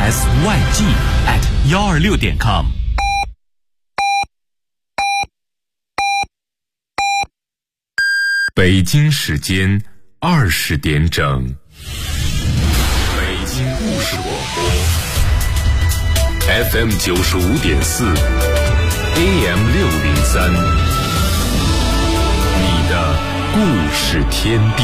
SYG@126.com。北京时间20点整，北京故事广播 FM 95.4 AM 603，你的故事天地。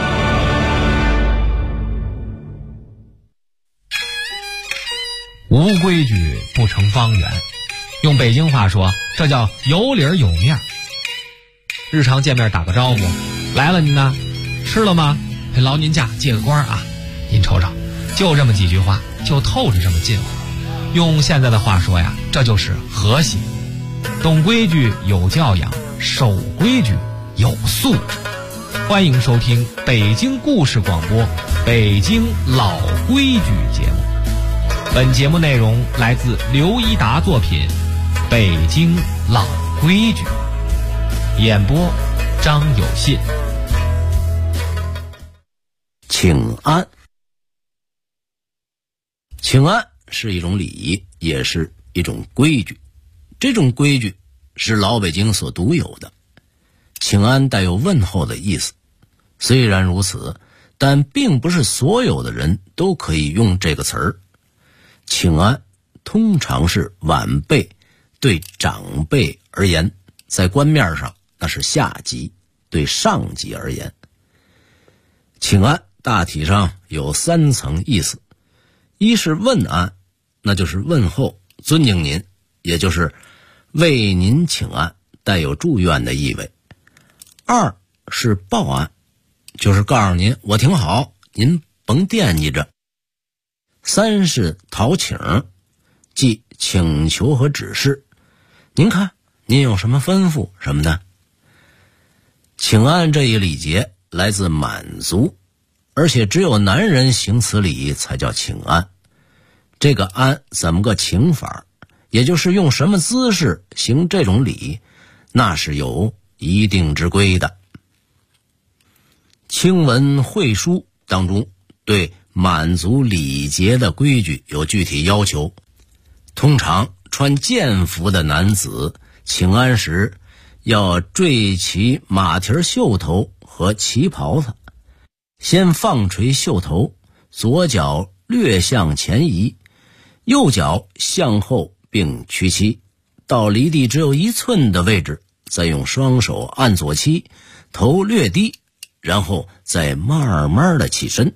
无规矩不成方圆，用北京话说，这叫有理儿有面儿。日常见面打个招呼，来了您呢，吃了吗？劳您驾，借个光啊！您瞅瞅，就这么几句话，就透着这么近乎。用现在的话说呀，这就是和谐。懂规矩有教养，守规矩有素质。欢迎收听北京故事广播北京老规矩节目。本节目内容来自刘一达作品《北京老规矩》，演播张有信。 请安。请安是一种礼仪，也是一种规矩。这种规矩是老北京所独有的。请安带有问候的意思，虽然如此，但并不是所有的人都可以用这个词儿。请安通常是晚辈对长辈而言，在官面上那是下级对上级而言。请安大体上有3层意思，一是问安，那就是问候尊敬您，也就是为您请安，带有祝愿的意味。2是报安，就是告诉您我挺好，您甭惦记着。3是讨请，即请求和指示，您看您有什么吩咐什么的。请安这一礼节来自满族，而且只有男人行此礼才叫请安。这个安怎么个请法，也就是用什么姿势行这种礼，那是有一定之规的。清文会书当中对满族礼节的规矩有具体要求。通常穿剑服的男子请安时要缀齐马蹄袖头和旗袍子，先放垂袖头，左脚略向前移，右脚向后并屈膝，到离地只有1寸的位置，再用双手按左膝，头略低，然后再慢慢的起身。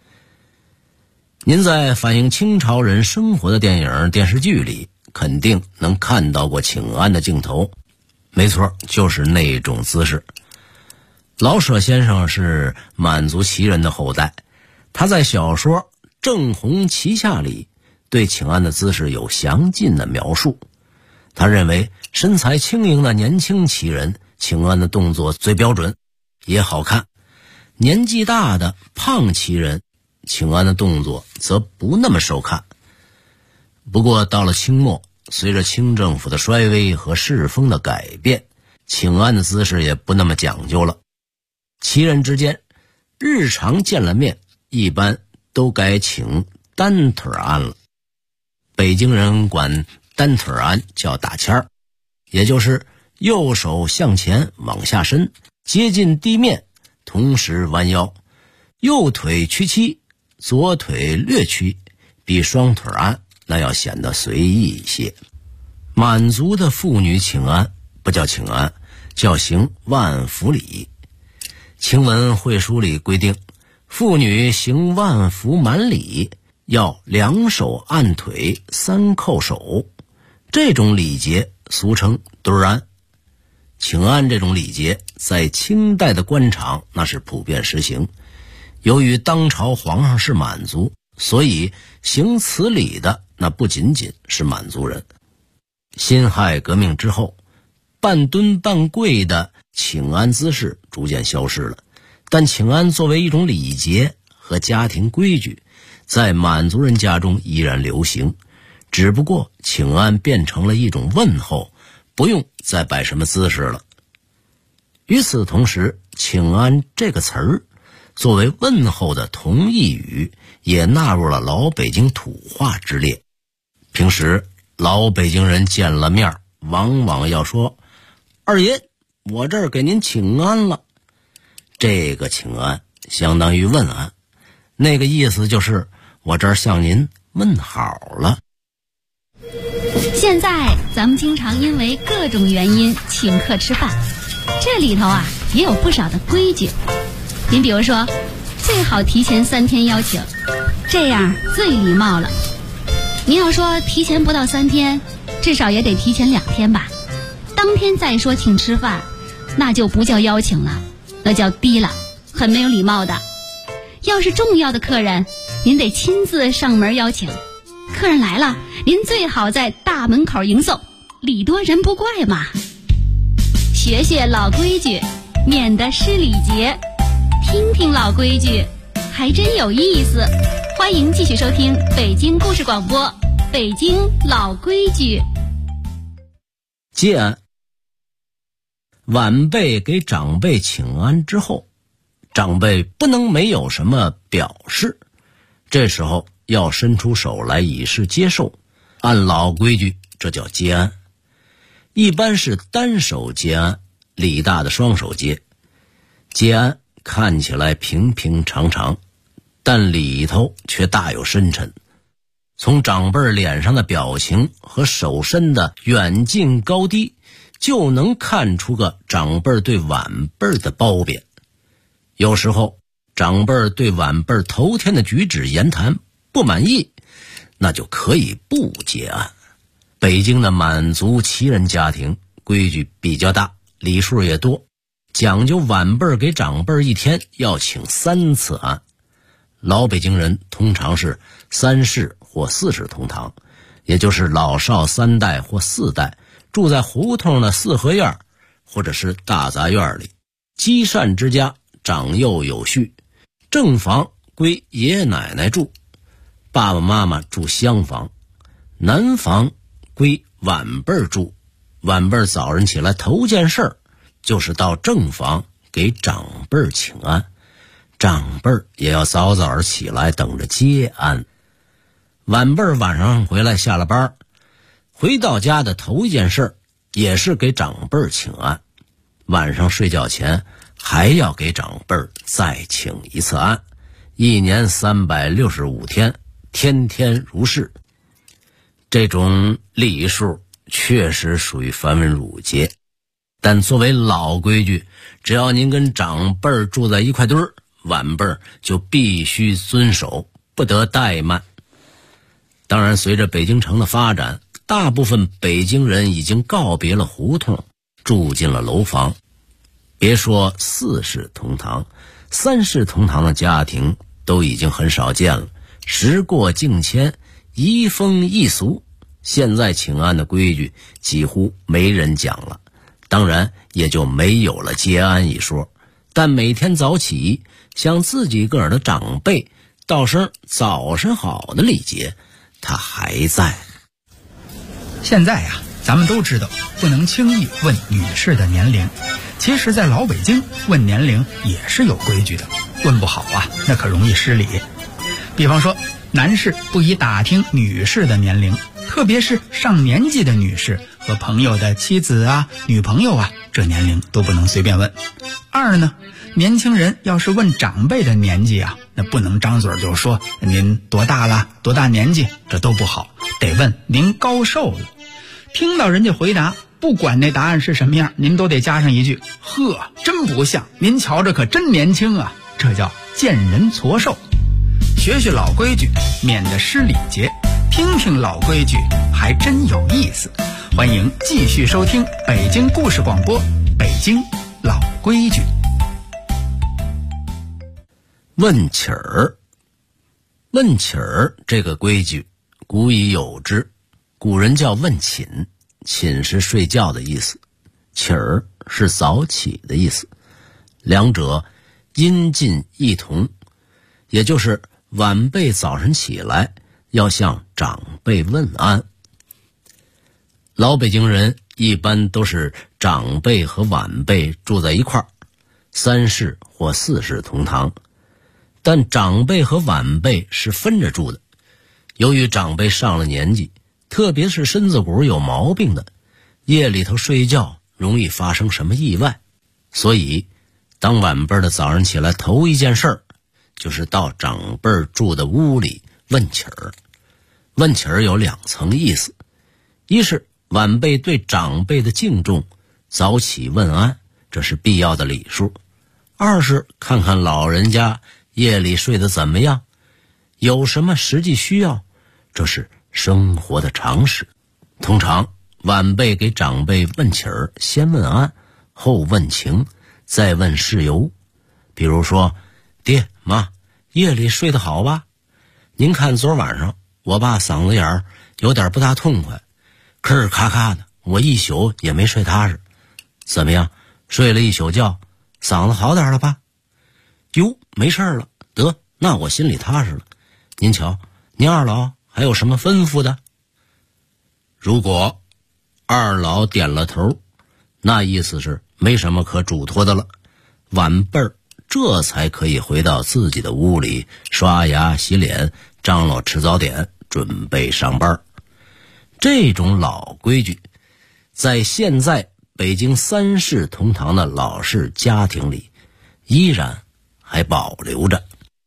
您在反映清朝人生活的电影电视剧里肯定能看到过请安的镜头，没错，就是那种姿势。老舍先生是满族旗人的后代，他在小说《正红旗下》里对请安的姿势有详尽的描述。他认为身材轻盈的年轻旗人请安的动作最标准也好看，年纪大的胖旗人请安的动作则不那么受看。不过到了清末，随着清政府的衰微和世风的改变，请安的姿势也不那么讲究了。旗人之间日常见了面，一般都改请单腿安了。北京人管单腿安叫打签儿，也就是右手向前往下伸，接近地面，同时弯腰，右腿屈膝，左腿略屈，比双腿安那要显得随意一些。满族的妇女请安不叫请安，叫行万福礼。清文会书里规定，妇女行万福满礼要2手按腿，3叩手，这种礼节俗称对安。请安这种礼节在清代的官场那是普遍实行。由于当朝皇上是满族，所以行此礼的那不仅仅是满族人。辛亥革命之后，半蹲半跪的请安姿势逐渐消失了，但请安作为一种礼节和家庭规矩，在满族人家中依然流行，只不过请安变成了一种问候，不用再摆什么姿势了。与此同时，请安这个词儿作为问候的同义语，也纳入了老北京土话之列。平时老北京人见了面，往往要说：“二爷，我这儿给您请安了。”这个请安相当于问安，那个意思就是我这儿向您问好了。 现在咱们经常因为各种原因请客吃饭，这里头也有不少的规矩。您比如说，最好提前3天邀请，这样最礼貌了。您要说提前不到3天，至少也得提前2天吧。当天再说请吃饭，那就不叫邀请了，那叫低了，很没有礼貌的。要是重要的客人，您得亲自上门邀请。客人来了，您最好在大门口迎送，礼多人不怪嘛。学学老规矩，免得失礼节。听听老规矩，还真有意思。欢迎继续收听北京故事广播《北京老规矩》。 接安，晚辈给长辈请安之后，长辈不能没有什么表示，这时候要伸出手来以示接受。按老规矩，这叫接安。一般是单手接安，李大的双手接。接安看起来平平常常，但里头却大有深沉。从长辈脸上的表情和手伸的远近高低，就能看出个长辈对晚辈的褒贬。有时候长辈对晚辈头天的举止言谈不满意，那就可以不接安。北京的满族旗人家庭规矩比较大，礼数也多，讲究晚辈给长辈一天要请3次安。老北京人通常是3世或4世同堂，也就是老少3代或4代住在胡同的4合院或者是大杂院里。积善之家长幼有序，正房归爷爷奶奶住，爸爸妈妈住厢房，南房归晚辈住。晚辈早晨起来头件事就是到正房给长辈请安，长辈也要早早的起来等着接安。晚辈晚上回来下了班，回到家的头一件事也是给长辈请安，晚上睡觉前还要给长辈再请一次安。1年365天，天天如是。这种礼数确实属于繁文缛节，但作为老规矩，只要您跟长辈住在一块堆儿，晚辈就必须遵守，不得怠慢。当然，随着北京城的发展，大部分北京人已经告别了胡同，住进了楼房。别说4世同堂，3世同堂的家庭都已经很少见了。时过境迁，移风易俗，现在请安的规矩几乎没人讲了，当然也就没有了接安一说。但每天早起向自己个儿的长辈道声早晨好的礼节，它还在。 现在咱们都知道不能轻易问女士的年龄，其实在老北京问年龄也是有规矩的，问不好那可容易失礼。比方说，男士不宜打听女士的年龄，特别是上年纪的女士和朋友的妻子女朋友这年龄都不能随便问。2呢，年轻人要是问长辈的年纪那不能张嘴就说您多大了，多大年纪，这都不好，得问您高寿了。听到人家回答，不管那答案是什么样，您都得加上一句：呵，真不像，您瞧着可真年轻啊。这叫见人矬寿。学学老规矩，免得失礼节。听听老规矩，还真有意思。欢迎继续收听北京故事广播《北京老规矩》。 问起儿，问起儿这个规矩古已有之，古人叫问寝，寝是睡觉的意思，起儿是早起的意思，两者音近异同，也就是晚辈早晨起来要向长辈问安。老北京人一般都是长辈和晚辈住在一块儿，3世或4世同堂， 但长辈和晚辈是分着住的。由于长辈上了年纪，特别是身子骨有毛病的，夜里头睡觉容易发生什么意外，所以当晚辈的早上起来头一件事儿就是到长辈住的屋里问起儿。问起儿有2层意思，一是晚辈对长辈的敬重，早起问安，这是必要的礼数；二是看看老人家夜里睡得怎么样，有什么实际需要，这是生活的常识。通常晚辈给长辈问起儿，先问安，后问情，再问事由。比如说，爹妈，夜里睡得好吧？您看昨晚上我爸嗓子眼儿有点不大痛快，吭咔咔的，我一宿也没睡踏实。怎么样，睡了一宿觉，嗓子好点了吧？哟，没事了，得，那我心里踏实了。您瞧，您二老还有什么吩咐的？如果二老点了头，那意思是没什么可嘱托的了，晚辈儿这才可以回到自己的屋里刷牙洗脸，张罗吃早点，准备上班。这种老规矩在现在北京3世同堂的老式家庭里依然还保留着。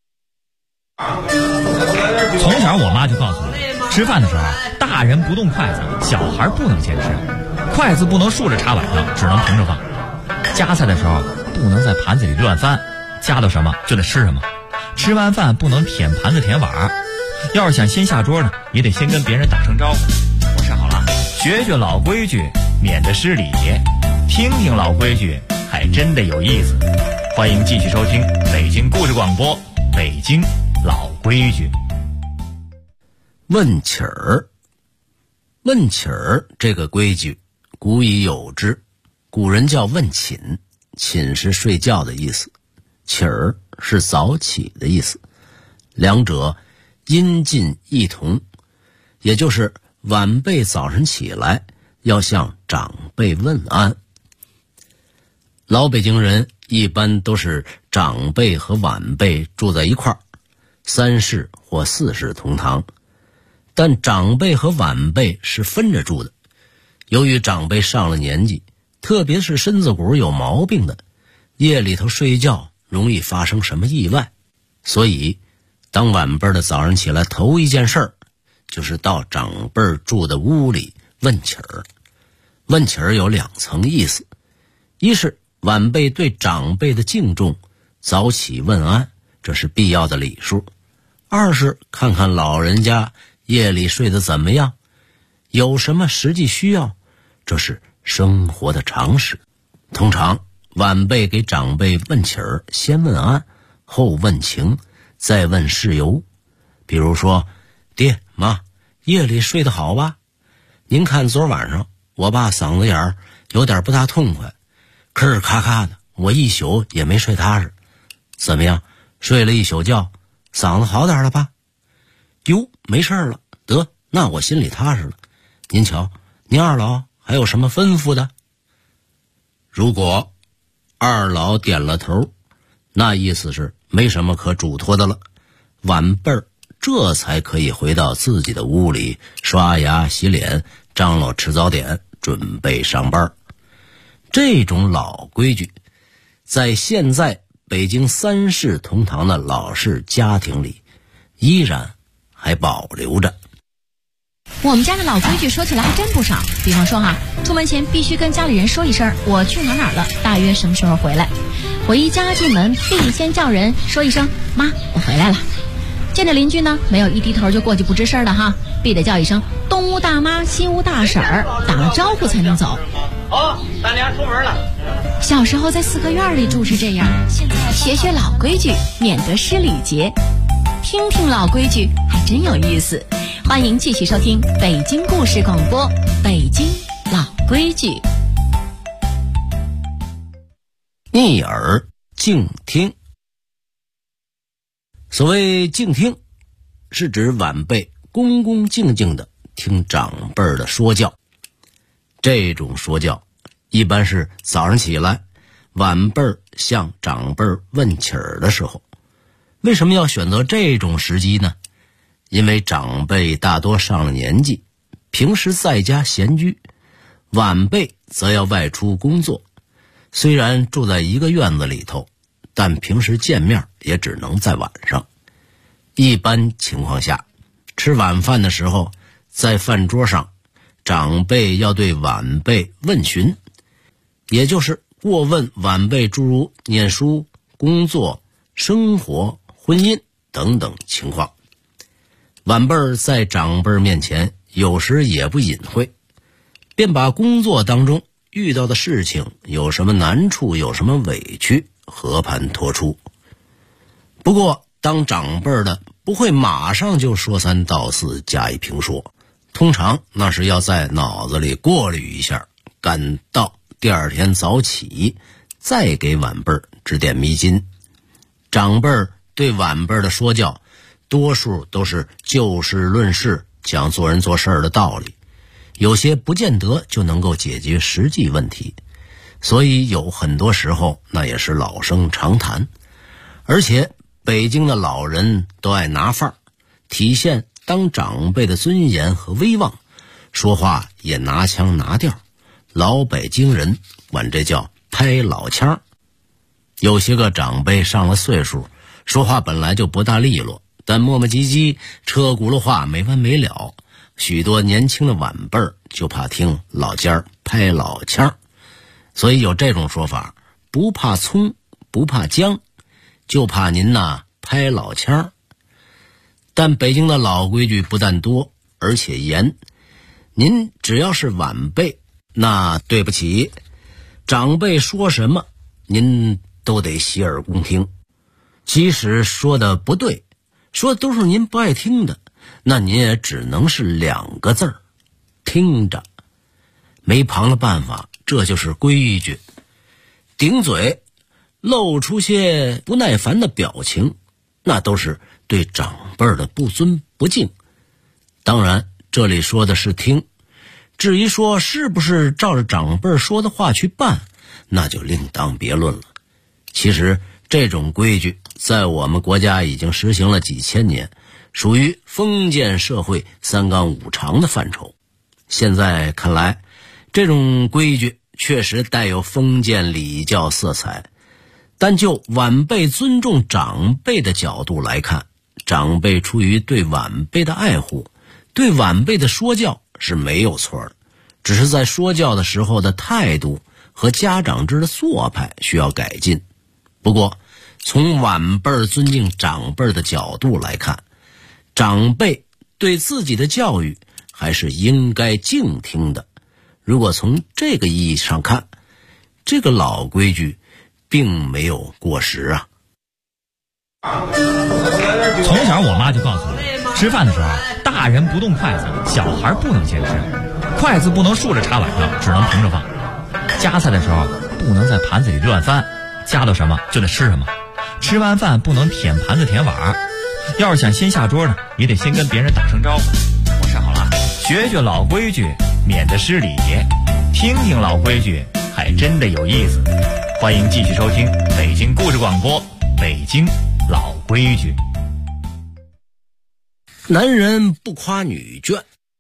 从小我妈就告诉我，吃饭的时候大人不动筷子，小孩不能先吃，筷子不能竖着插碗上，只能平着放。夹菜的时候不能在盘子里乱翻，夹到什么就得吃什么。吃完饭不能舔盘子舔碗，要是想先下桌呢，也得先跟别人打声招呼。我吃好了，学学老规矩，免得失礼节。听听老规矩，还真的有意思。欢迎继续收听北京故事广播，北京老规矩。 问起儿，问起儿这个规矩古已有之，古人叫问寝，寝是睡觉的意思，起儿是早起的意思，两者音近异同，也就是晚辈早晨起来要向长辈问安。老北京人一般都是长辈和晚辈住在一块儿，3世或4世同堂，但长辈和晚辈是分着住的。由于长辈上了年纪，特别是身子骨有毛病的，夜里头睡觉容易发生什么意外，所以当晚辈的早上起来头一件事儿就是到长辈住的屋里问起儿。问起儿有2层意思，一是晚辈对长辈的敬重，早起问安，这是必要的礼数；二是看看老人家夜里睡得怎么样，有什么实际需要，这是生活的常识。通常晚辈给长辈问起儿，先问安，后问情，再问事由。比如说，爹妈，夜里睡得好吧？您看昨晚上我爸嗓子眼儿有点不大痛快，吭咔咔的，我一宿也没睡踏实。怎么样，睡了一宿觉，嗓子好点了吧？哟，没事了，得，那我心里踏实了。您瞧，您二老还有什么吩咐的？如果二老点了头，那意思是没什么可嘱托的了，晚辈儿这才可以回到自己的屋里刷牙洗脸，张罗吃早点，准备上班。这种老规矩在现在北京3世同堂的老式家庭里依然还保留着。 我们家的老规矩说起来还真不少，比方说出门前必须跟家里人说一声我去哪儿了，大约什么时候回来。回家进门必先叫人说一声妈，我回来了。见着邻居呢，没有一低头就过去不吱声的必得叫一声东屋大妈西屋大婶儿，打了招呼才能走。 好，咱俩出门了。 小时候在4合院里住是这样，现在学学老规矩，免得失礼节。听听老规矩，还真有意思。欢迎继续收听北京故事广播，北京老规矩。 逆耳静听。所谓静听，是指晚辈恭恭敬敬地听长辈的说教。这种说教一般是早上起来晚辈向长辈问起儿的时候。 为什么要选择这种时机呢？因为长辈大多上了年纪，平时在家闲居，晚辈则要外出工作。虽然住在一个院子里头，但平时见面也只能在晚上。一般情况下，吃晚饭的时候，在饭桌上，长辈要对晚辈问询，也就是过问晚辈诸如念书、工作、生活、婚姻等等情况。晚辈在长辈面前有时也不隐晦，便把工作当中遇到的事情有什么难处，有什么委屈，和盘托出。不过当长辈的不会马上就说三道四加以评说，通常那是要在脑子里过滤一下，赶到第二天早起再给晚辈指点迷津。长辈对晚辈的说教多数都是就事论事，讲做人做事的道理，有些不见得就能够解决实际问题，所以有很多时候那也是老生常谈。而且北京的老人都爱拿范儿，体现当长辈的尊严和威望，说话也拿腔拿调，老北京人管这叫拍老腔。有些个长辈上了岁数，说话本来就不大利落，但磨磨唧唧，车轱辘话没完没了，许多年轻的晚辈就怕听老家拍老腔，所以有这种说法，不怕葱不怕姜，就怕您拍老腔。但北京的老规矩不但多，而且严。您只要是晚辈，那对不起，长辈说什么您都得洗耳恭听。即使说的不对，说的都是您不爱听的，那您也只能是2个字儿，听着。没旁的办法，这就是规矩。顶嘴露出些不耐烦的表情，那都是对长辈的不尊不敬。当然这里说的是听，至于说是不是照着长辈说的话去办，那就另当别论了。其实这种规矩在我们国家已经实行了几千年，属于封建社会3纲5常的范畴。现在看来，这种规矩确实带有封建礼教色彩，但就晚辈尊重长辈的角度来看，长辈出于对晚辈的爱护，对晚辈的说教是没有错的，只是在说教的时候的态度和家长制的做派需要改进。不过从晚辈尊敬长辈的角度来看，长辈对自己的教育还是应该静听的。如果从这个意义上看，这个老规矩并没有过时啊。 从小我妈就告诉我，吃饭的时候大人不动筷子，小孩不能先吃，筷子不能竖着插碗上，只能平着放，夹菜的时候不能在盘子里乱翻，夹到什么就得吃什么，吃完饭不能舔盘子舔碗，要是想先下桌呢，也得先跟别人打声招呼。我说好了，学学老规矩，免得失礼，听听老规矩还真的有意思。欢迎继续收听北京故事广播，北京老规矩。 男人不夸女眷。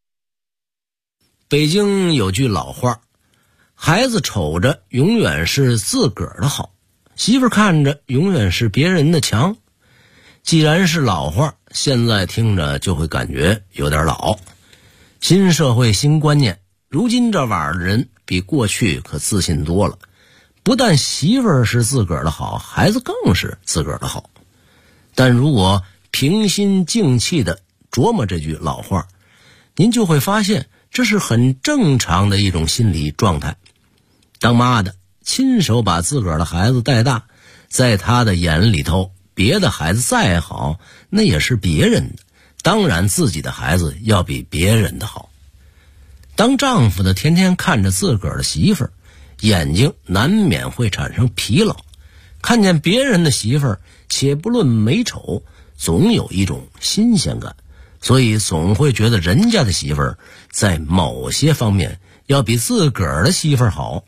北京有句老话，孩子瞅着永远是自个儿的好，媳妇看着永远是别人的强。既然是老话，现在听着就会感觉有点老。新社会新观念，如今这晚的人比过去可自信多了，不但媳妇儿是自个儿的好，孩子更是自个儿的好。但如果平心静气地琢磨这句老话，您就会发现这是很正常的一种心理状态。当妈的亲手把自个儿的孩子带大，在他的眼里头，别的孩子再好，那也是别人的，当然自己的孩子要比别人的好。当丈夫的天天看着自个儿的媳妇儿，眼睛难免会产生疲劳，看见别人的媳妇儿，且不论美丑，总有一种新鲜感，所以总会觉得人家的媳妇儿在某些方面要比自个儿的媳妇儿好。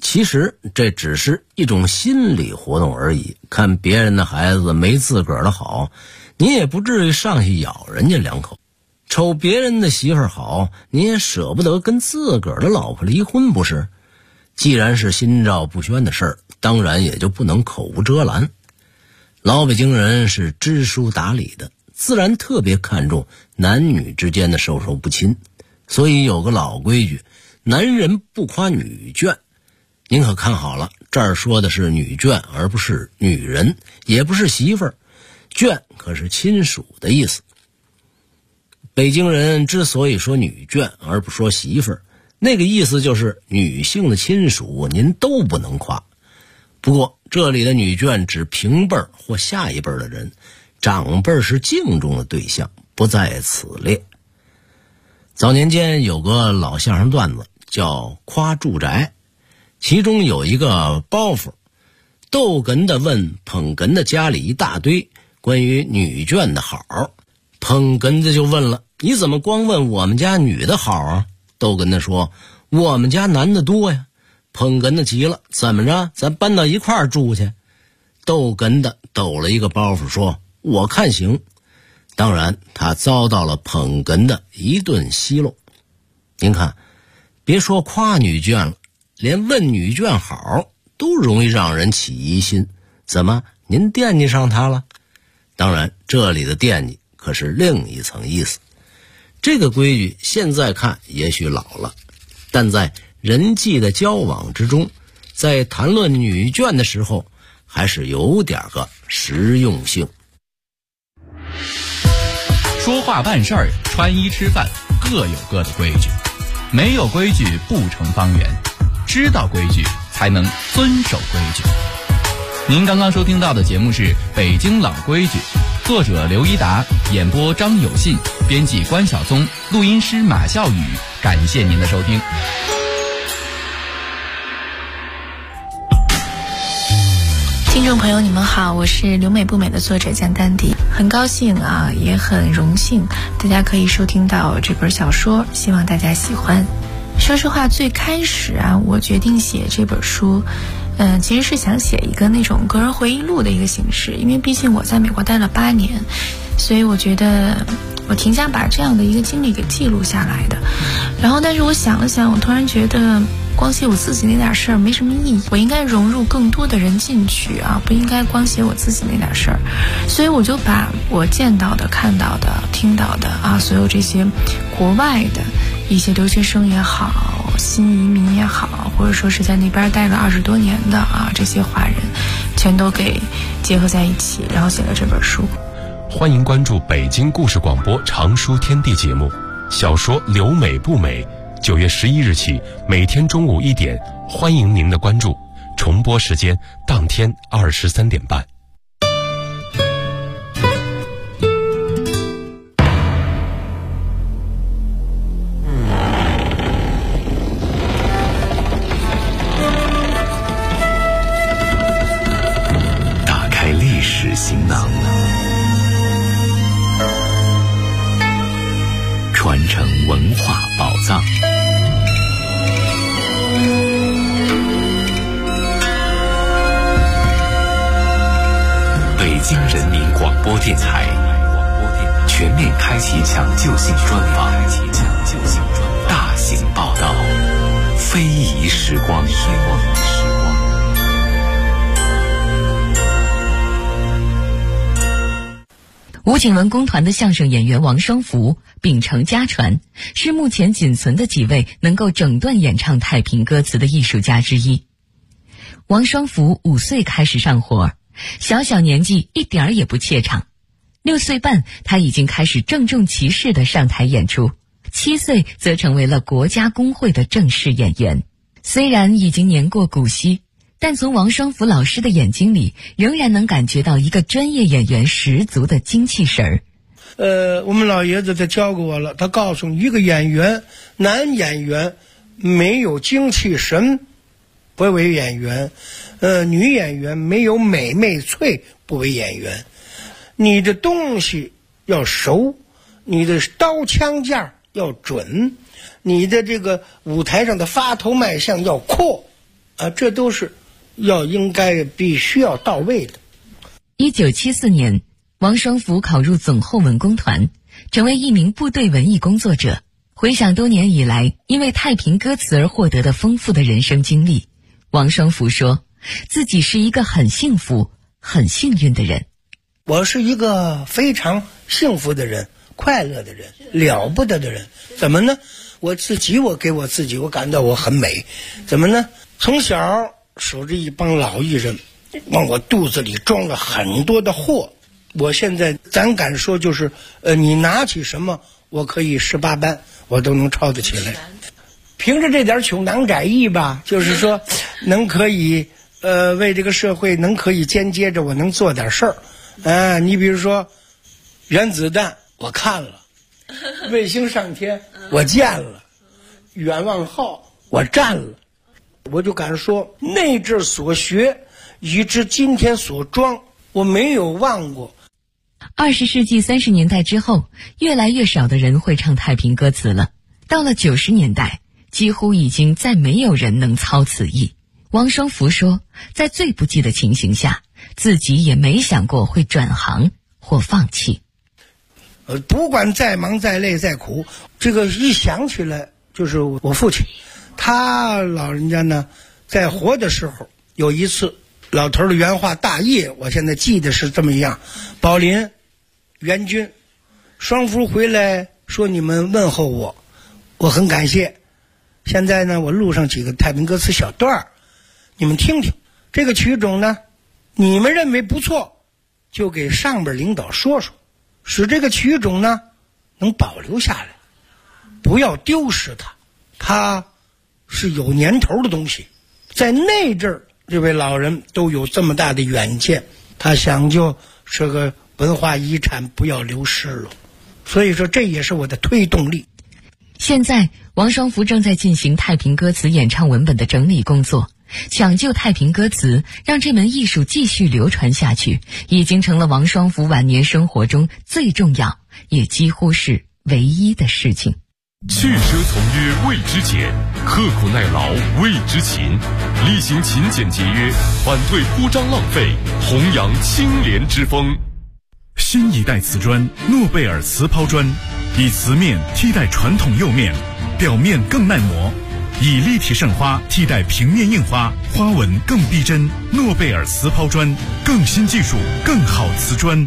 其实这只是一种心理活动而已，看别人的孩子没自个儿的好，你也不至于上去咬人家两口；瞅别人的媳妇儿好，你也舍不得跟自个儿的老婆离婚，不是？既然是心照不宣的事儿，当然也就不能口无遮拦。老北京人是知书达理的，自然特别看重男女之间的授受不亲，所以有个老规矩，男人不夸女眷。您可看好了，这儿说的是女眷，而不是女人，也不是媳妇儿。眷可是亲属的意思。北京人之所以说女眷而不说媳妇儿，那个意思就是女性的亲属您都不能夸。不过这里的女眷指平辈儿或下一辈儿的人，长辈儿是敬重的对象，不在此列。早年间有个老相声段子叫夸住宅，其中有一个包袱，逗哏的问捧哏的家里一大堆关于女眷的好，捧哏的就问了，你怎么光问我们家女的好啊？逗哏的说，我们家男的多呀。捧哏的急了，怎么着，咱搬到一块儿住去？逗哏的抖了一个包袱说，我看行。当然他遭到了捧哏的一顿奚落。您看，别说夸女眷了，连问女眷好都容易让人起疑心。怎么，您惦记上她了？当然这里的惦记可是另一层意思。这个规矩现在看也许老了，但在人际的交往之中，在谈论女眷的时候还是有点个实用性。 说话办事儿，穿衣吃饭各有各的规矩，没有规矩不成方圆，知道规矩才能遵守规矩。您刚刚收听到的节目是《北京老规矩》，作者刘一达，演播张有信，编辑关晓松，录音师马笑宇。感谢您的收听。 听众朋友你们好，我是留美不美的作者江丹迪，很高兴啊，也很荣幸大家可以收听到这本小说，希望大家喜欢。说实话，最开始啊，我决定写这本书其实是想写一个那种个人回忆录的一个形式，因为毕竟我在美国待了8年，所以我觉得我挺想把这样的一个经历给记录下来的。然后但是我想了想，我突然觉得光写我自己那点事儿没什么意义，我应该融入更多的人进去啊，不应该光写我自己那点事儿。所以我就把我见到的、看到的、听到的啊，所有这些国外的一些留学生也好，新移民也好，或者说是在那边待了20多年的啊，这些华人全都给结合在一起，然后写了这本书。 欢迎关注北京故事广播长书天地节目，小说留美不美，9月11日起每天中午1点，欢迎您的关注，重播时间当天23点半。打开历史行囊，传承文化宝藏。北京人民广播电台全面开启抢救性专访，大型报道，非遗时光。 吴景文工团的相声演员王双福秉承家传，是目前仅存的几位能够整段演唱太平歌词的艺术家之一。王双福5岁开始上活，小小年纪一点儿也不怯场，6岁半他已经开始郑重其事地上台演出，7岁则成为了国家工会的正式演员。虽然已经年过古稀，但从王双福老师的眼睛里，仍然能感觉到一个专业演员十足的精气神儿。 我们老爷子他教过我了，他告诉你，一个演员，男演员没有精气神不为演员，女演员没有美媚脆不为演员。你的东西要熟，你的刀枪架要准，你的这个舞台上的发头卖相要阔， 这都是应该必须要到位的。 1974年，王双福考入总后文工团，成为一名部队文艺工作者。回想多年以来因为太平歌词而获得的丰富的人生经历，王双福说自己是一个很幸福很幸运的人。 我是一个非常幸福的人，快乐的人，了不得的人。怎么呢？我给我自己我感到我很美。怎么呢？从小守着一帮老艺人，往我肚子里装了很多的货。我现在咱敢说就是你拿起什么我可以18般我都能抄得起来。凭着这点穷囊窄意吧，就是说能可以为这个社会能可以间接着我能做点事儿。你比如说原子弹我看了，卫星上天我见了，远望号我站了，我就敢说那阵所学以至今天所装我没有忘过。 20世纪30年代之后，越来越少的人会唱太平歌词了。到了90年代，几乎已经再没有人能操此意。王双福说，在最不济的情形下，自己也没想过会转行或放弃。 不管再忙再累再苦，这个一想起来就是我父亲，他老人家呢在活的时候有一次老头的原话大业，我现在记得是这么样：宝林、袁军、双福回来说你们问候我，我很感谢。现在呢，我录上几个太平歌词小段，你们听听。这个曲种呢，你们认为不错，就给上边领导说说，使这个曲种呢能保留下来，不要丢失它。它是有年头的东西，在那阵儿这位老人都有这么大的远见，他想就是个文化遗产不要流失了，所以说这也是我的推动力。 现在王双福正在进行太平歌词演唱文本的整理工作，抢救太平歌词，让这门艺术继续流传下去，已经成了王双福晚年生活中最重要也几乎是唯一的事情。 去奢从约谓之俭，刻苦耐劳谓之勤，力行勤俭节约，反对铺张浪费，弘扬清廉之风。 新一代瓷砖诺贝尔瓷抛砖，以瓷面替代传统釉面，表面更耐磨，以立体胜花替代平面硬花，花纹更逼真。诺贝尔瓷抛砖，更新技术，更好瓷砖。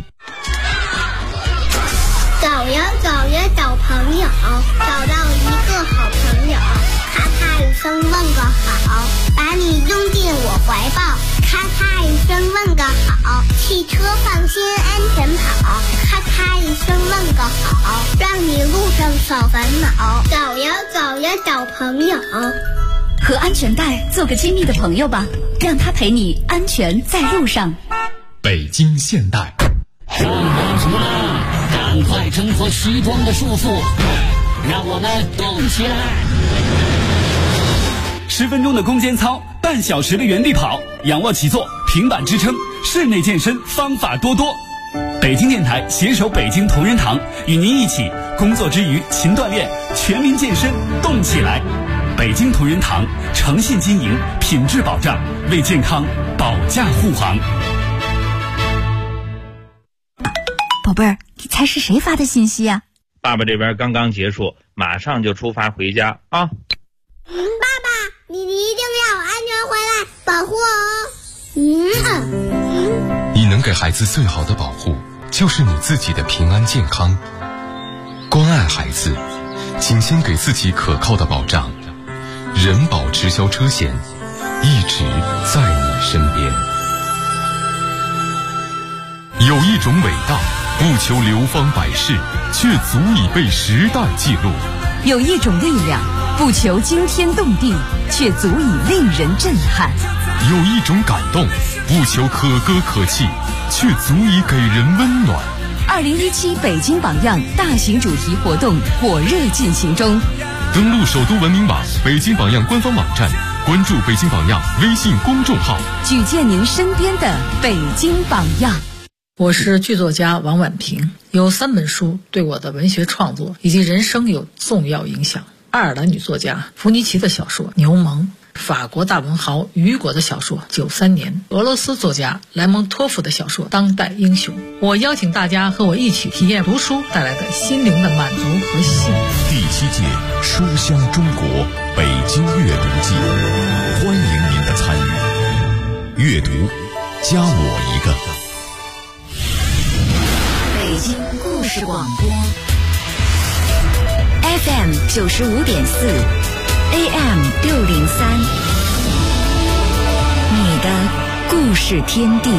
找呀找呀找朋友，找到一个好朋友，咔嚓一声问个好，把你拥进我怀抱，咔嚓一声问个好，汽车放心安全跑，咔嚓一声问个好，让你路上少烦恼。找呀找呀找朋友， 和安全带做个亲密的朋友吧，让他陪你安全在路上。 北京现代， 上班族们赶快挣脱西装的束缚，让我们动起来。 10分钟的空间操，半小时的原地跑，仰卧起坐，平板支撑，室内健身方法多多。北京电台携手北京同仁堂，与您一起工作之余勤锻炼，全民健身动起来。北京同仁堂诚信经营，品质保障，为健康保驾护航。 宝贝儿，你猜是谁发的信息呀？ 爸爸这边刚刚结束，马上就出发回家啊！ 爸爸，你一定要安全回来，保护我。 你能给孩子最好的保护，就是你自己的平安健康。关爱孩子，请先给自己可靠的保障。人保直销车险，一直在你身边。有一种伟大，不求流芳百世，却足以被时代记录； 有一种力量，不求惊天动地，却足以令人震撼； 有一种感动，不求可歌可泣，却足以给人温暖。 2017北京榜样大型主题活动火热进行中， 登录首都文明网、北京榜样官方网站，关注北京榜样微信公众号， 举荐您身边的北京榜样。 我是剧作家王婉平，有3本书对我的文学创作以及人生有重要影响。爱尔兰女作家弗尼奇的小说《牛虻》， 法国大文豪雨果的小说《93年》，俄罗斯作家莱蒙托夫的小说《当代英雄》。我邀请大家和我一起体验读书带来的心灵的满足和幸福。 第7届书香中国北京阅读季，欢迎您的参与。阅读，加我一个。 北京故事广播 FM 95.4 AM 603，你的故事天地。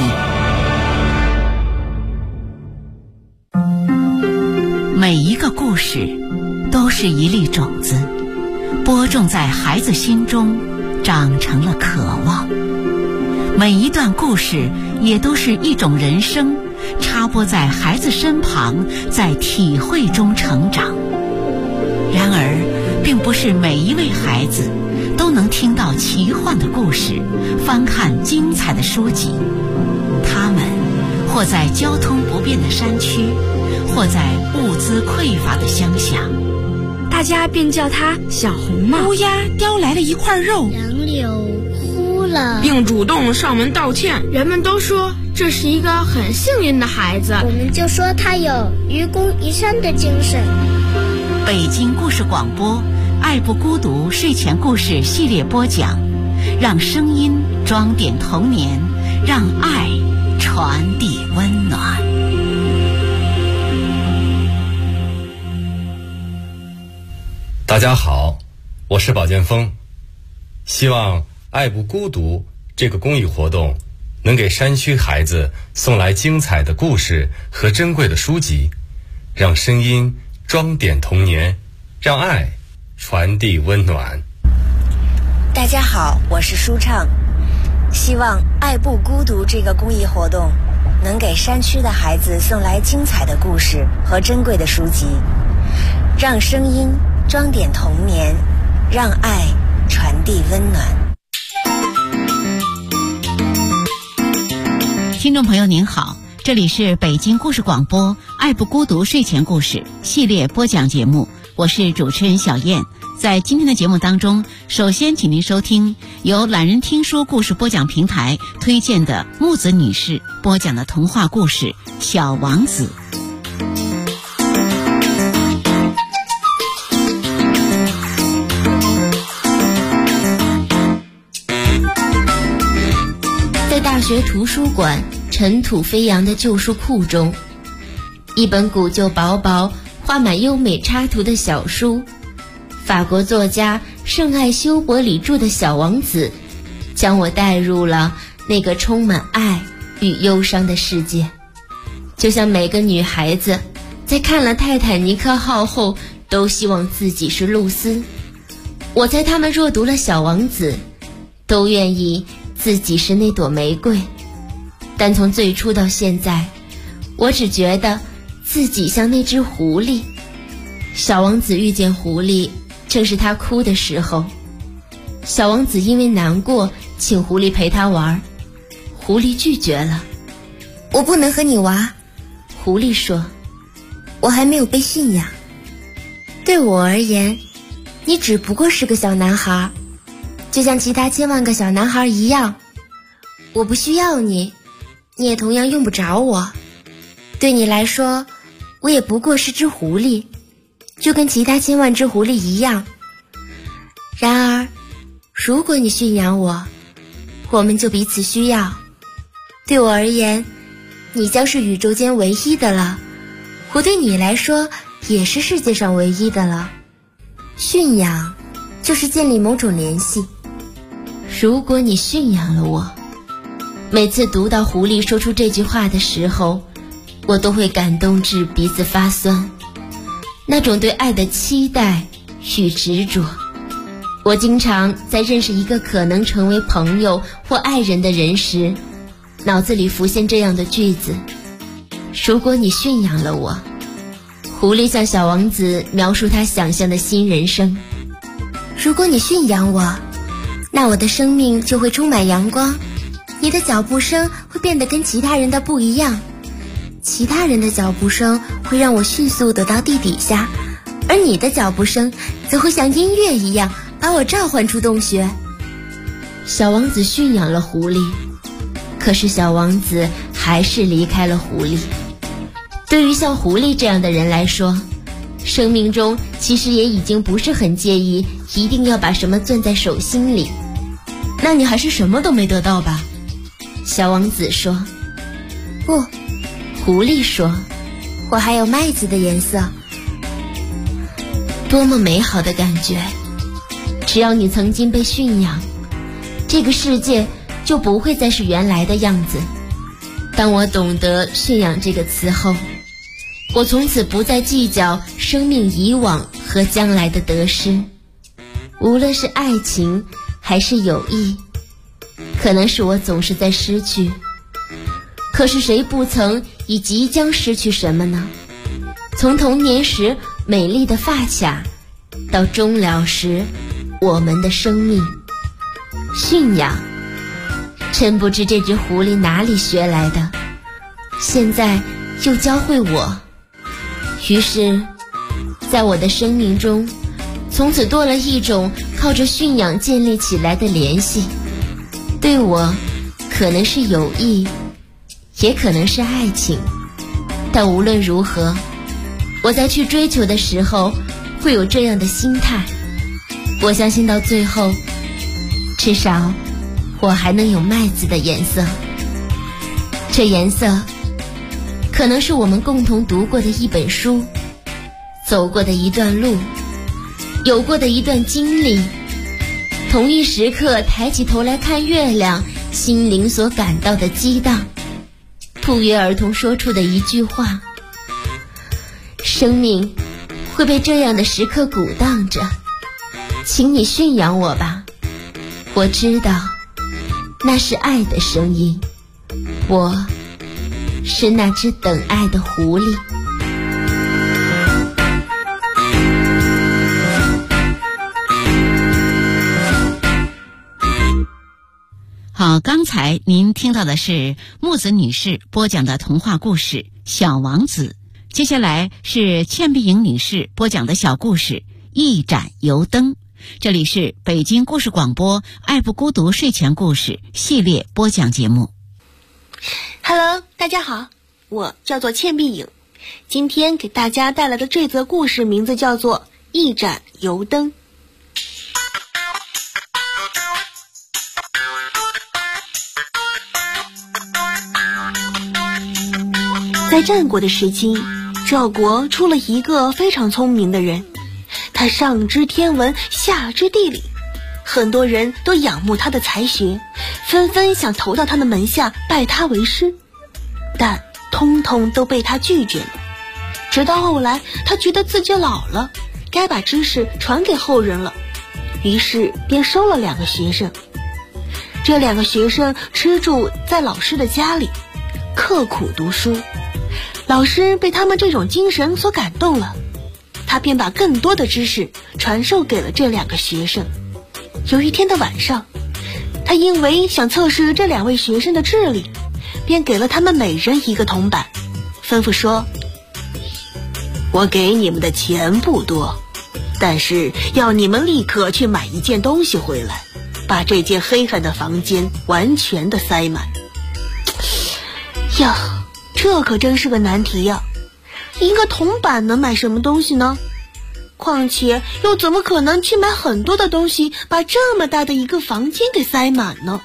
每一个故事都是一粒种子，播种在孩子心中，长成了渴望。每一段故事也都是一种人生，插播在孩子身旁，在体会中成长。然而，并不是每一位孩子都能听到奇幻的故事，翻看精彩的书籍。他们或在交通不便的山区，或在物资匮乏的乡下， 大家便叫他小红帽。 乌鸦叼来了一块肉， 杨柳哭了， 并主动上门道歉。 人们都说这是一个很幸运的孩子， 我们就说他有愚公移山的精神。 北京故事广播爱不孤独睡前故事系列播讲，让声音装点童年，让爱传递温暖。 大家好，我是宝剑锋，希望爱不孤独这个公益活动能给山区孩子送来精彩的故事和珍贵的书籍，让声音装点童年，让爱传递温暖。 大家好，我是舒畅，希望爱不孤独这个公益活动能给山区的孩子送来精彩的故事和珍贵的书籍，让声音装点童年，让爱传递温暖。 听众朋友您好，这里是北京故事广播爱不孤独睡前故事系列播讲节目，我是主持人小燕。在今天的节目当中，首先请您收听由懒人听书故事播讲平台推荐的木子女士播讲的童话故事《小王子》。 在大学图书馆尘土飞扬的旧书库中，一本古旧薄薄画满优美插图的小书，法国作家圣艾修伯里著的《小王子》，将我带入了那个充满爱与忧伤的世界。就像每个女孩子在看了泰坦尼克号后都希望自己是露丝，我猜他们若读了《小王子》都愿意自己是那朵玫瑰。但从最初到现在，我只觉得自己像那只狐狸。小王子遇见狐狸，正是他哭的时候。小王子因为难过，请狐狸陪他玩，狐狸拒绝了。 我不能和你玩， 狐狸说， 我还没有被驯养。 对我而言，你只不过是个小男孩，就像其他千万个小男孩一样。我不需要你，你也同样用不着我。对你来说，我也不过是只狐狸，就跟其他千万只狐狸一样。然而，如果你驯养我，我们就彼此需要。对我而言，你将是宇宙间唯一的了，我对你来说也是世界上唯一的了。驯养就是建立某种联系。如果你驯养了我，每次读到狐狸说出这句话的时候，我都会感动至鼻子发酸，那种对爱的期待与执着。我经常在认识一个可能成为朋友或爱人的人时，脑子里浮现这样的句子：如果你驯养了我。狐狸向小王子描述他想象的新人生。如果你驯养我，那我的生命就会充满阳光，你的脚步声会变得跟其他人的不一样，其他人的脚步声会让我迅速躲到地底下，而你的脚步声则会像音乐一样把我召唤出洞穴。 小王子驯养了狐狸，可是小王子还是离开了狐狸。对于像狐狸这样的人来说，生命中其实也已经不是很介意一定要把什么攥在手心里。 那你还是什么都没得到吧？ 小王子说。不，狐狸说，我还有麦子的颜色。多么美好的感觉！只要你曾经被驯养，这个世界就不会再是原来的样子。当我懂得驯养这个词后，我从此不再计较生命以往和将来的得失。无论是爱情还是友谊，可能是我总是在失去，可是谁不曾已即将失去什么呢？从童年时美丽的发卡，到终了时我们的生命。驯养，真不知这只狐狸哪里学来的，现在又教会我。于是在我的生命中，从此多了一种靠着驯养建立起来的联系。对我可能是友谊，也可能是爱情，但无论如何，我在去追求的时候会有这样的心态。我相信到最后，至少我还能有麦子的颜色。这颜色可能是我们共同读过的一本书，走过的一段路，有过的一段经历，同一时刻抬起头来看月亮，心灵所感到的激荡，不约而同说出的一句话。生命会被这样的时刻鼓荡着，请你驯养我吧，我知道那是爱的声音，我是那只等爱的狐狸。 好，刚才您听到的是木子女士播讲的童话故事《小王子》，接下来是倩碧莹女士播讲的小故事《一盏油灯》。这里是北京故事广播爱不孤独睡前故事系列播讲节目。 Hello， 大家好，我叫做倩碧莹，今天给大家带来的这则故事名字叫做《一盏油灯》。在战国的时期，赵国出了一个非常聪明的人，他上知天文，下知地理，很多人都仰慕他的才学，纷纷想投到他的门下拜他为师，但通通都被他拒绝了。直到后来，他觉得自己老了，该把知识传给后人了，于是便收了2个学生。这2个学生吃住在老师的家里，刻苦读书。老师被他们这种精神所感动了，他便把更多的知识传授给了这2个学生。有一天的晚上，他因为想测试这2位学生的智力，便给了他们每人1个铜板，吩咐说：我给你们的钱不多，但是要你们立刻去买一件东西回来，把这间黑暗的房间完全的塞满。呀，这可真是个难题呀！1个铜板能买什么东西呢？况且又怎么可能去买很多的东西，把这么大的一个房间给塞满呢？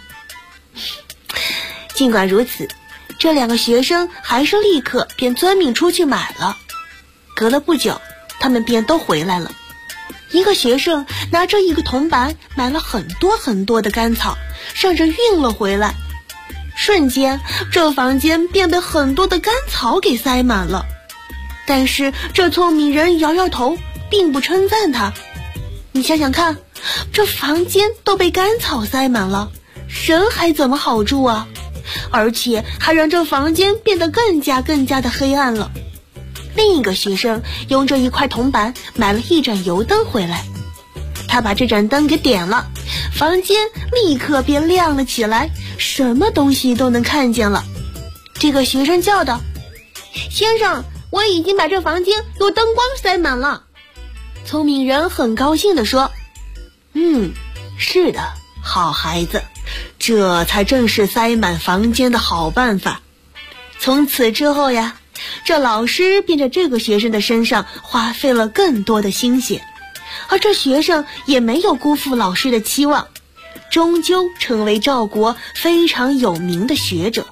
尽管如此，这2个学生还是立刻便遵命出去买了。隔了不久，他们便都回来了。一个学生拿着1个铜板买了很多很多的干草，甚至运了回来。瞬间，这房间便被很多的干草给塞满了。但是这聪明人摇摇头，并不称赞他。你想想看，这房间都被干草塞满了，人还怎么好住啊？而且还让这房间变得更加的黑暗了。另一个学生用这1块铜板买了1盏油灯回来，他把这盏灯给点了，房间立刻便亮了起来，什么东西都能看见了。这个学生叫道：先生，我已经把这房间用灯光塞满了。聪明人很高兴地说：是的，好孩子， 这才正是塞满房间的好办法。从此之后呀，这老师便在这个学生的身上花费了更多的心血，而这学生也没有辜负老师的期望，终究成为赵国非常有名的学者。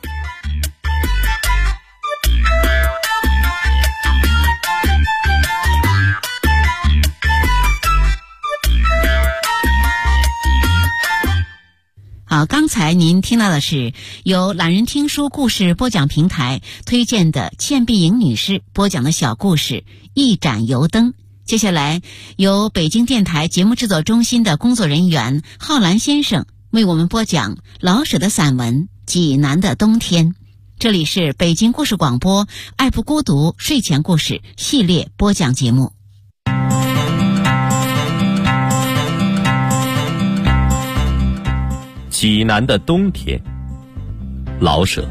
好，刚才您听到的是由懒人听书故事播讲平台推荐的倩碧莹女士播讲的小故事《一盏油灯》。接下来由北京电台节目制作中心的工作人员浩然先生为我们播讲老舍的散文《济南的冬天》。这里是北京故事广播爱不孤独睡前故事系列播讲节目。 济南的冬天，老舍。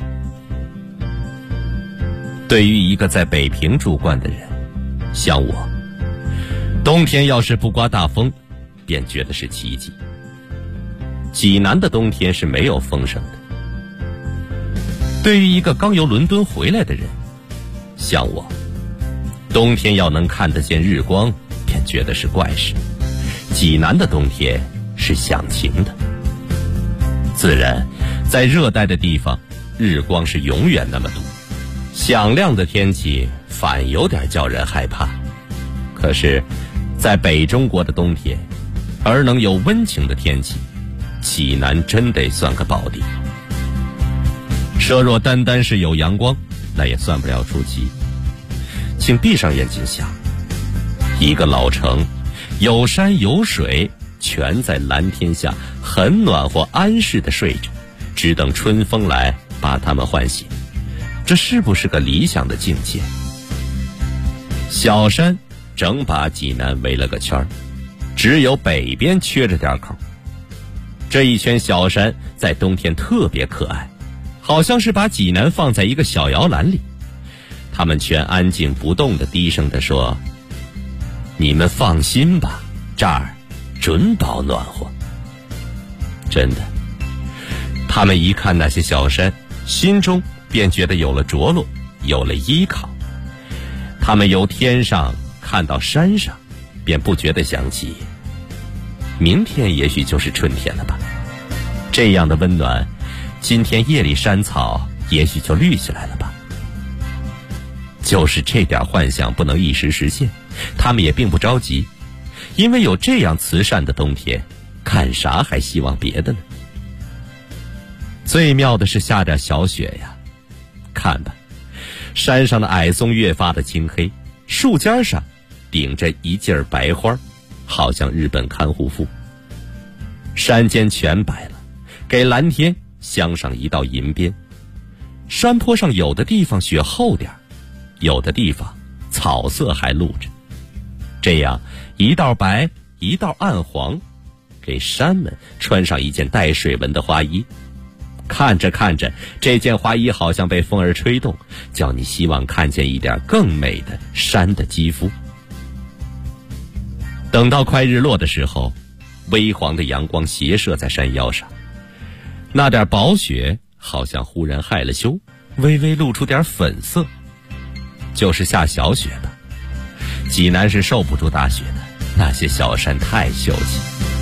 对于一个在北平住惯的人，像我，冬天要是不刮大风，便觉得是奇迹。济南的冬天是没有风声的。对于一个刚由伦敦回来的人，像我，冬天要能看得见日光，便觉得是怪事。济南的冬天是响晴的。自然，在热带的地方，日光是永远那么多，响亮的天气反有点叫人害怕。可是，在北中国的冬天，而能有温情的天气，济南真得算个宝地。设若单单是有阳光，那也算不了出奇。请闭上眼睛想，一个老城，有山有水，全在蓝天下，很暖和安适地睡着，只等春风来把它们唤醒。这是不是个理想的境界？小山整把济南围了个圈儿，只有北边缺着点口。这一圈小山在冬天特别可爱，好像是把济南放在一个小摇篮里。他们全安静不动地低声地说：“你们放心吧，这儿准保暖和。”真的，他们一看那些小山，心中便觉得有了着落，有了依靠。他们由天上看到山上，便不觉得想起明天也许就是春天了吧。这样的温暖，今天夜里山草也许就绿起来了吧。就是这点幻想不能一时实现，他们也并不着急，因为有这样慈善的冬天，看啥还希望别的呢？最妙的是下点小雪呀，看吧，山上的矮松越发的青黑，树尖上顶着一茎白花，好像日本看护妇。山间全白了，给蓝天镶上一道银边。山坡上有的地方雪厚点，有的地方草色还露着，这样一道白一道暗黄，给山们穿上一件带水纹的花衣。看着看着，这件花衣好像被风儿吹动，叫你希望看见一点更美的山的肌肤。等到快日落的时候，微黄的阳光斜射在山腰上，那点薄雪好像忽然害了羞，微微露出点粉色，就是下小雪吧。济南是受不住大雪的，那些小山太秀气。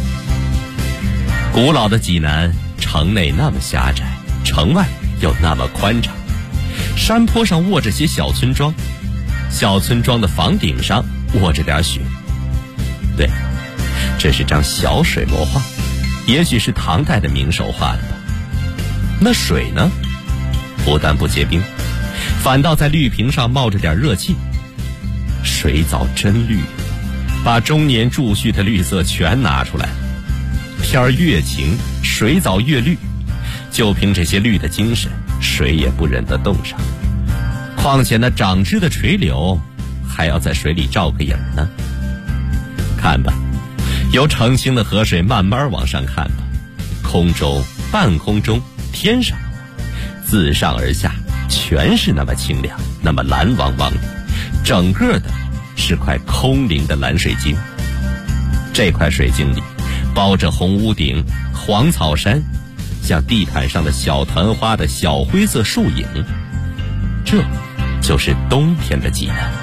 古老的济南，城内那么狭窄，城外又那么宽敞。山坡上卧着些小村庄，小村庄的房顶上卧着点雪。对，这是张小水墨画，也许是唐代的名手画的吧。那水呢，不但不结冰，反倒在绿瓶上冒着点热气。水藻真绿，把中年贮蓄的绿色全拿出来了。天儿越晴，水藻越绿，就凭这些绿的精神，谁也不忍得冻上。况且那长枝的垂柳，还要在水里照个影呢。看吧，由澄清的河水慢慢往上看吧，空中、半空中、天上，自上而下，全是那么清亮，那么蓝汪汪的，整个的是块空灵的蓝水晶。这块水晶里包着红屋顶、黄草山， 像地毯上的小团花的小灰色树影。这就是冬天的济南。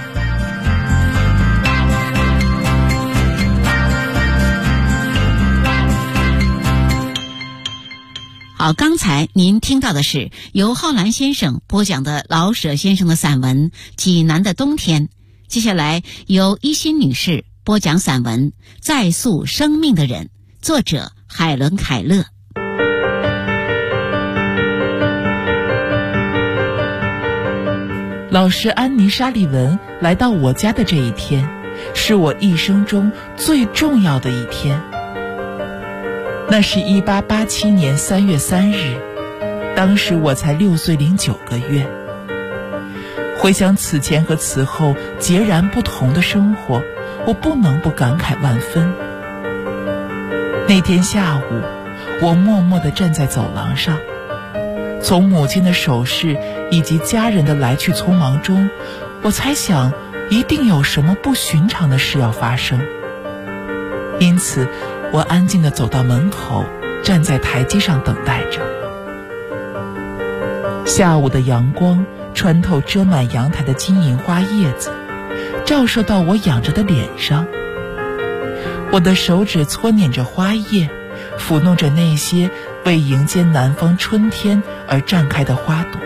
好，刚才您听到的是由浩然先生播讲的老舍先生的散文《济南的冬天》。接下来由一心女士播讲散文《再塑生命的人》，作者海伦·凯勒。 老师安妮·沙利文来到我家的这一天，是我一生中最重要的一天。那是1887年3月3日，当时我才6岁零9个月。回想此前和此后截然不同的生活，我不能不感慨万分。那天下午，我默默地站在走廊上，从母亲的手势以及家人的来去匆忙中，我猜想一定有什么不寻常的事要发生。因此我安静地走到门口，站在台阶上等待着。下午的阳光穿透遮满阳台的金银花叶子，照射到我仰着的脸上。我的手指搓捻着花叶，抚弄着那些为迎接南方春天而绽开的花朵。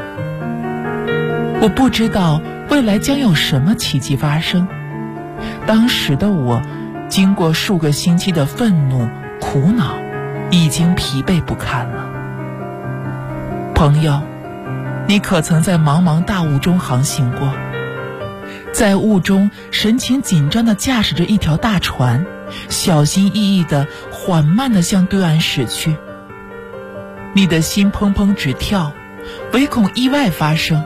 我不知道未来将有什么奇迹发生。当时的我经过数个星期的愤怒、苦恼，已经疲惫不堪了。朋友，你可曾在茫茫大雾中航行过？在雾中神情紧张地驾驶着一条大船，小心翼翼地缓慢地向对岸驶去。你的心砰砰直跳，唯恐意外发生。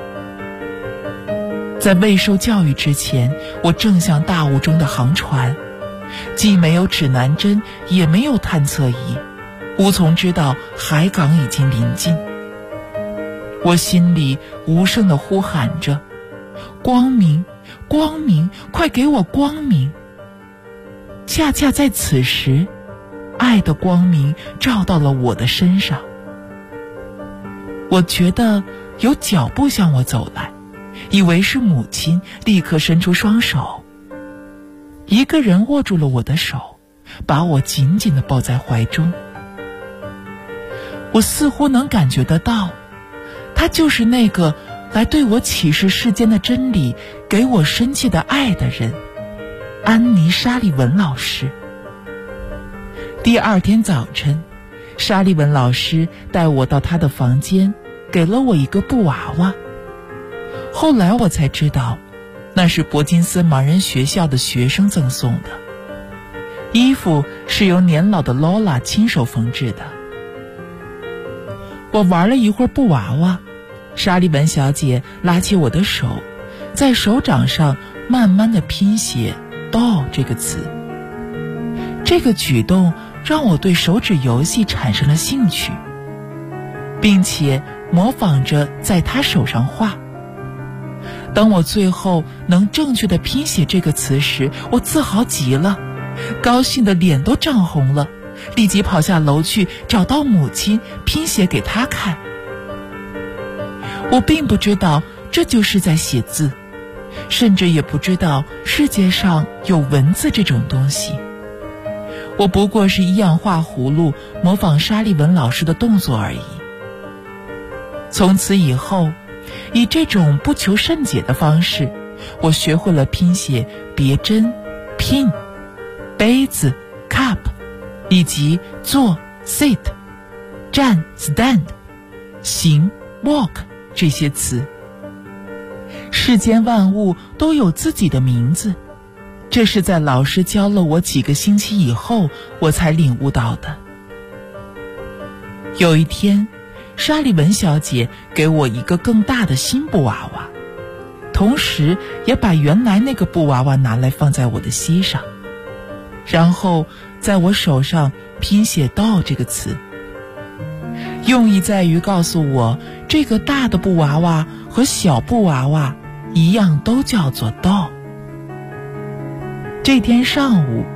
在未受教育之前，我正向大雾中的航船，既没有指南针，也没有探测仪，无从知道海港已经临近。我心里无声地呼喊着：光明，光明，快给我光明！恰恰在此时，爱的光明照到了我的身上。我觉得有脚步向我走来，以为是母亲，立刻伸出双手。一个人握住了我的手，把我紧紧地抱在怀中。我似乎能感觉得到，他就是那个来对我启示世间的真理，给我深切的爱的人，安妮·沙利文老师。第二天早晨，沙利文老师带我到他的房间，给了我一个布娃娃。后来我才知道，那是伯金斯盲人学校的学生赠送的。衣服是由年老的劳拉亲手缝制的。我玩了一会儿布娃娃，沙利文小姐拉起我的手，在手掌上慢慢地拼写 doll 这个词。这个举动让我对手指游戏产生了兴趣，并且模仿着在她手上画。当我最后能正确地拼写这个词时，我自豪极了，高兴的脸都涨红了，立即跑下楼去找到母亲，拼写给她看。我并不知道这就是在写字，甚至也不知道世界上有文字这种东西。我不过是一样画葫芦，模仿沙利文老师的动作而已。从此以后，以这种不求甚解的方式，我学会了拼写别针 pin、 杯子 cup， 以及坐 sit、 站 stand、 行 walk 这些词。世间万物都有自己的名字，这是在老师教了我几个星期以后，我才领悟到的。有一天，沙利文小姐给我一个更大的新布娃娃，同时也把原来那个布娃娃拿来放在我的膝上，然后在我手上拼写 doll 这个词。用意在于告诉我，这个大的布娃娃和小布娃娃一样，都叫做 doll。这天上午，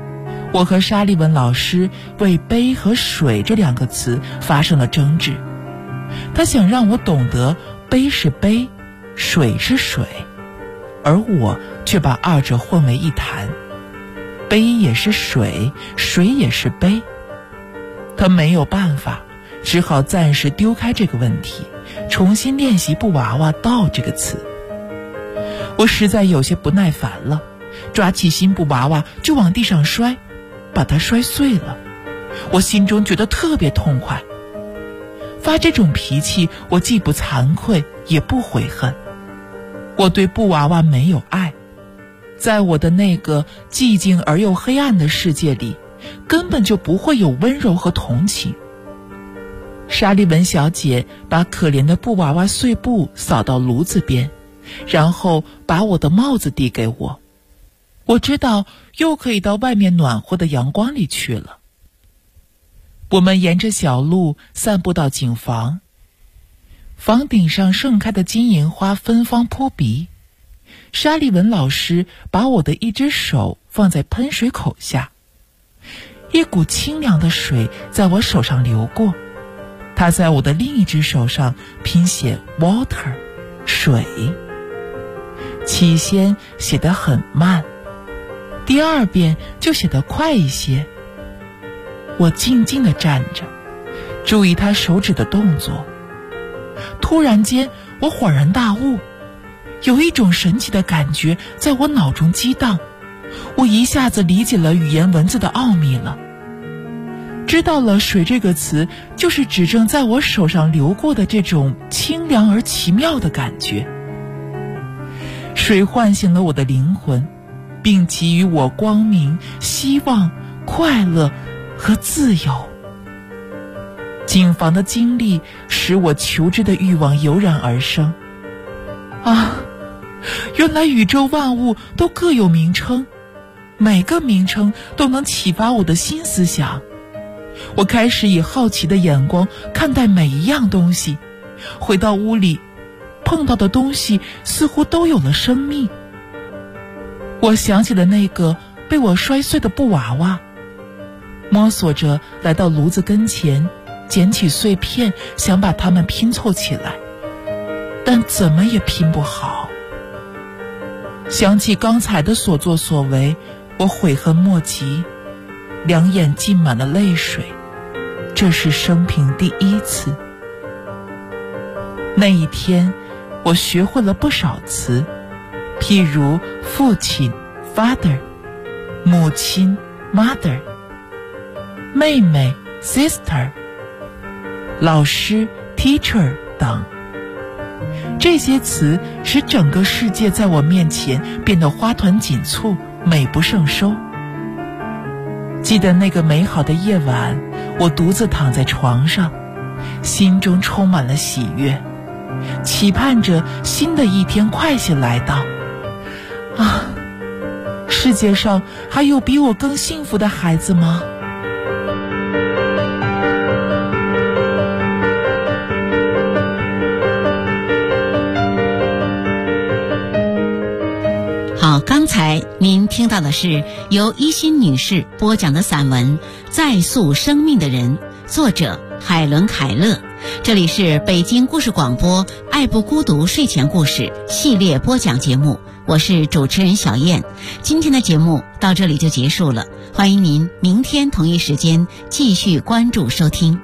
我和沙利文老师为杯和水这两个词发生了争执。他想让我懂得杯是杯，水是水，而我却把二者混为一谈，杯也是水，水也是杯。他没有办法，只好暂时丢开这个问题，重新练习布娃娃倒这个词。我实在有些不耐烦了，抓起新布娃娃就往地上摔，把它摔碎了。我心中觉得特别痛快。发这种脾气，我既不惭愧也不悔恨。我对布娃娃没有爱，在我的那个寂静而又黑暗的世界里，根本就不会有温柔和同情。沙利文小姐把可怜的布娃娃碎布扫到炉子边，然后把我的帽子递给我。我知道又可以到外面暖和的阳光里去了。我们沿着小路散步到井房，房顶上盛开的金银花芬芳扑鼻。沙利文老师把我的一只手放在喷水口下，一股清凉的水在我手上流过。他在我的另一只手上拼写 water 水，起先写得很慢，第二遍就写得快一些。我静静地站着，注意他手指的动作。突然间，我恍然大悟，有一种神奇的感觉在我脑中激荡，我一下子理解了语言文字的奥秘了，知道了水这个词就是指正在我手上流过的这种清凉而奇妙的感觉。水唤醒了我的灵魂，并给予我光明、希望、快乐和自由。井房的经历使我求知的欲望油然而生。啊，原来宇宙万物都各有名称，每个名称都能启发我的新思想。我开始以好奇的眼光看待每一样东西，回到屋里，碰到的东西似乎都有了生命。我想起了那个被我摔碎的布娃娃，摸索着来到炉子跟前，捡起碎片，想把它们拼凑起来，但怎么也拼不好。想起刚才的所作所为，我悔恨莫及，两眼浸满了泪水。这是生平第一次。那一天，我学会了不少词，譬如父亲 father， 母亲 mother， 妹妹 sister， 老师 teacher 等。这些词使整个世界在我面前变得花团锦簇，美不胜收。记得那个美好的夜晚，我独自躺在床上，心中充满了喜悦，期盼着新的一天快些来到。啊，世界上还有比我更幸福的孩子吗？ 好，刚才您听到的是由一心女士播讲的散文《再塑生命的人》，作者海伦·凯勒。这里是北京故事广播爱不孤独睡前故事系列播讲节目，我是主持人小燕。今天的节目到这里就结束了，欢迎您明天同一时间继续关注收听。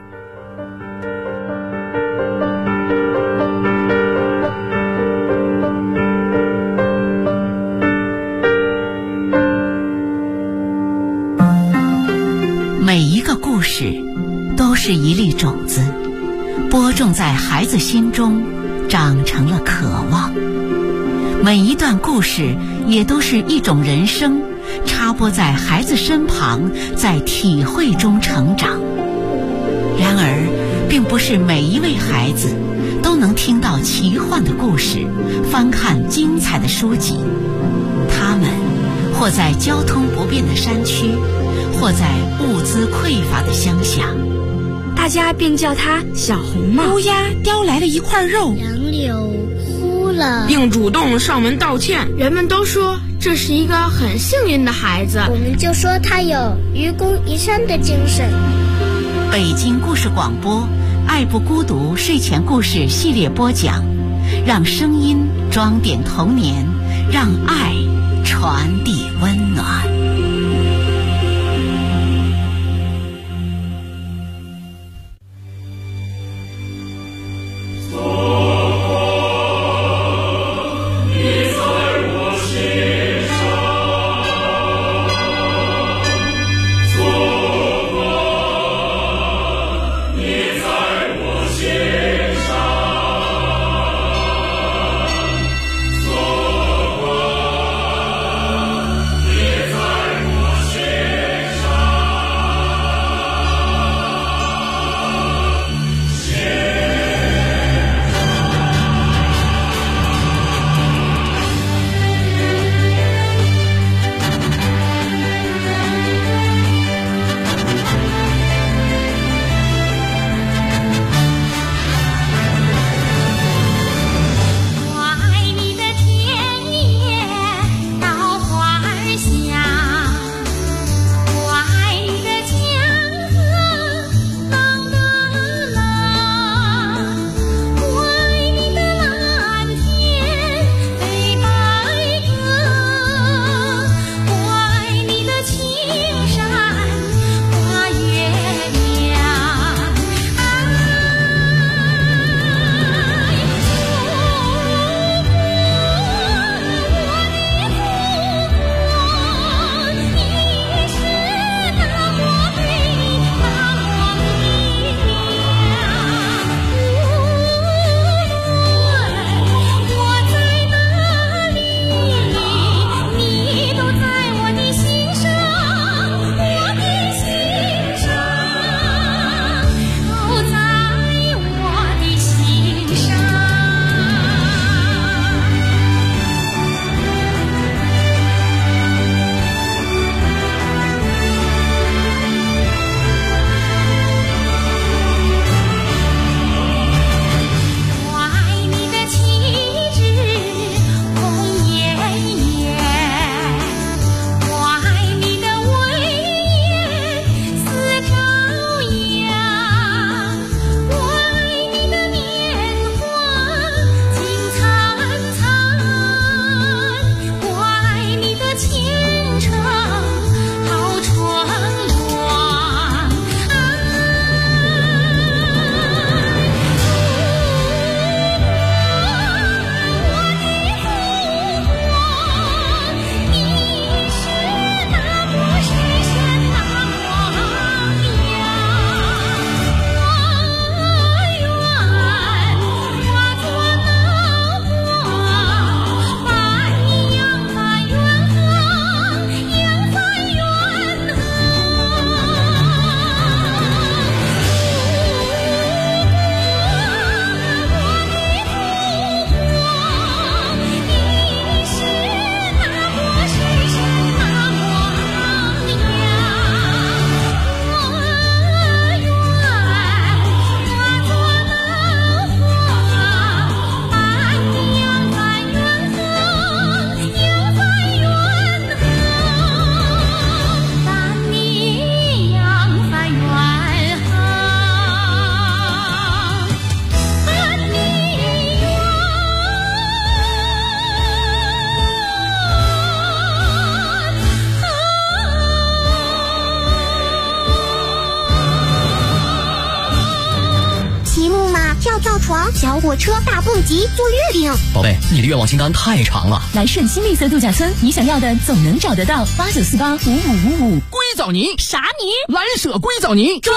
每一个故事都是一粒种子，播种在孩子心中，长成了渴望。每一段故事也都是一种人生，插播在孩子身旁，在体会中成长。然而，并不是每一位孩子都能听到奇幻的故事，翻看精彩的书籍。他们或在交通不便的山区，或在物资匮乏的乡下， 大家便叫它小红帽。 乌鸦叼来了一块肉， 杨柳哭了， 并主动上门道歉。 人们都说这是一个很幸运的孩子。 我们就说他有愚公移山的精神。 北京故事广播爱不孤独睡前故事系列播讲，让声音装点童年，让爱传递温暖。 小火车、大蹦极、坐月饼。 宝贝，你的愿望清单太长了。 来顺新绿色度假村，你想要的总能找得到。89485555。 硅藻泥？ 啥泥？ 蓝舍硅藻泥。